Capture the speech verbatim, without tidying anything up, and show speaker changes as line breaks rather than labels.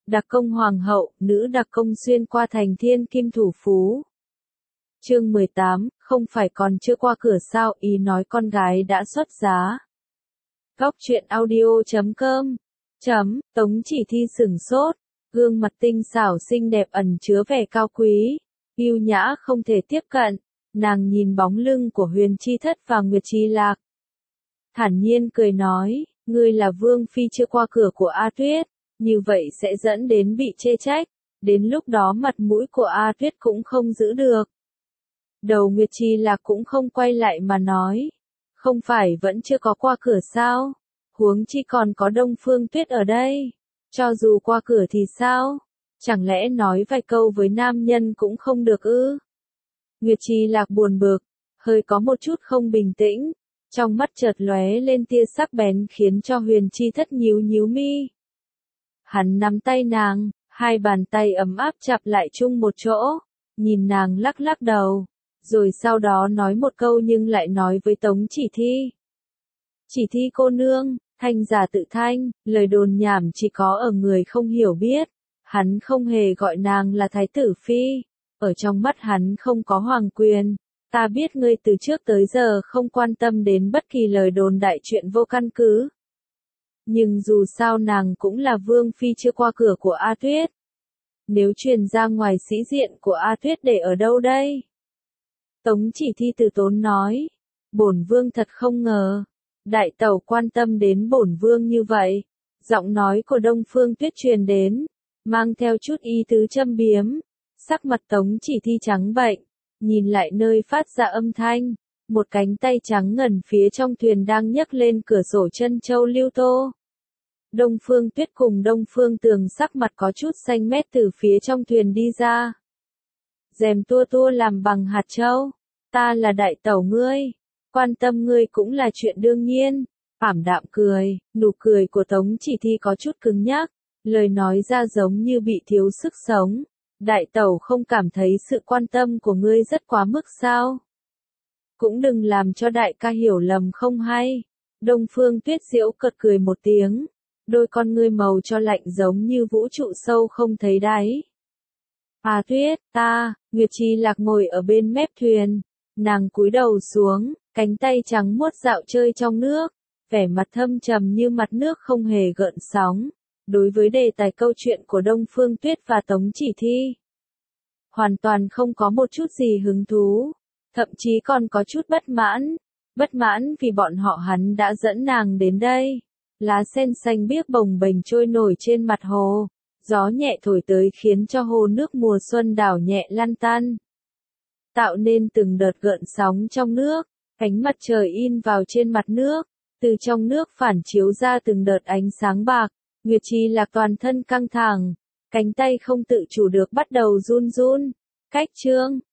Đặc công hoàng hậu, nữ đặc công xuyên qua thành thiên kim thủ phú. Chương mười tám, không phải còn chưa qua cửa sao, ý nói con gái đã xuất giá. Góc truyện audio chấm com chấm, Tống Chỉ Thi sửng sốt, gương mặt tinh xảo xinh đẹp ẩn chứa vẻ cao quý, yêu nhã không thể tiếp cận, nàng nhìn bóng lưng của Huyền Chi Thất và Nguyệt Chi Lạc. Thản nhiên cười nói, ngươi là vương phi chưa qua cửa của A Tuyết, như vậy sẽ dẫn đến bị chê trách, đến lúc đó mặt mũi của A Tuyết cũng không giữ được. Đầu Nguyệt Chi Lạc cũng không quay lại mà nói, không phải vẫn chưa có qua cửa sao, huống chi còn có Đông Phương Tuyết ở đây, cho dù qua cửa thì sao, chẳng lẽ nói vài câu với nam nhân cũng không được ư? Nguyệt Chi Lạc buồn bực, hơi có một chút không bình tĩnh, trong mắt chợt lóe lên tia sắc bén khiến cho Huyền Chi Thất nhíu nhíu mi. Hắn nắm tay nàng, hai bàn tay ấm áp chặp lại chung một chỗ, nhìn nàng lắc lắc đầu, rồi sau đó nói một câu nhưng lại nói với Tống Chỉ Thi. Chỉ Thi cô nương, thanh giả tự thanh, lời đồn nhảm chỉ có ở người không hiểu biết, hắn không hề gọi nàng là thái tử phi, ở trong mắt hắn không có hoàng quyền. Ta biết ngươi từ trước tới giờ không quan tâm đến bất kỳ lời đồn đại chuyện vô căn cứ. Nhưng dù sao nàng cũng là vương phi chưa qua cửa của A Tuyết. Nếu truyền ra ngoài sĩ diện của A Tuyết để ở đâu đây? Tống Chỉ Thi từ tốn nói. Bổn vương thật không ngờ. Đại tẩu quan tâm đến bổn vương như vậy. Giọng nói của Đông Phương Tuyết truyền đến. Mang theo chút ý tứ châm biếm. Sắc mặt Tống Chỉ Thi trắng bệch. Nhìn lại nơi phát ra âm thanh. Một cánh tay trắng ngần phía trong thuyền đang nhấc lên cửa sổ chân châu lưu tô. Đông Phương Tuyết cùng Đông Phương Tường sắc mặt có chút xanh mét từ phía trong thuyền đi ra. Rèm tua tua làm bằng hạt châu. Ta là đại tẩu ngươi. Quan tâm ngươi cũng là chuyện đương nhiên. Ảm đạm cười, nụ cười của Tống Chỉ Thi có chút cứng nhắc. Lời nói ra giống như bị thiếu sức sống. Đại tẩu không cảm thấy sự quan tâm của ngươi rất quá mức sao? Cũng đừng làm cho đại ca hiểu lầm không hay. Đông Phương Tuyết giễu cợt cười một tiếng. Đôi con ngươi màu cho lạnh giống như vũ trụ sâu không thấy đáy. À Tuyết, ta, Nguyệt Chi Lạc ngồi ở bên mép thuyền. Nàng cúi đầu xuống, cánh tay trắng muốt dạo chơi trong nước. Vẻ mặt thâm trầm như mặt nước không hề gợn sóng. Đối với đề tài câu chuyện của Đông Phương Tuyết và Tống Chỉ Thi, hoàn toàn không có một chút gì hứng thú, thậm chí còn có chút bất mãn, bất mãn vì bọn họ hắn đã dẫn nàng đến đây. Lá sen xanh biếc bồng bềnh trôi nổi trên mặt hồ, gió nhẹ thổi tới khiến cho hồ nước mùa xuân đảo nhẹ lăn tăn, tạo nên từng đợt gợn sóng trong nước, ánh mặt trời in vào trên mặt nước, từ trong nước phản chiếu ra từng đợt ánh sáng bạc. Nguyệt Chi Lạc toàn thân căng thẳng, cánh tay không tự chủ được bắt đầu run run. Cách chương,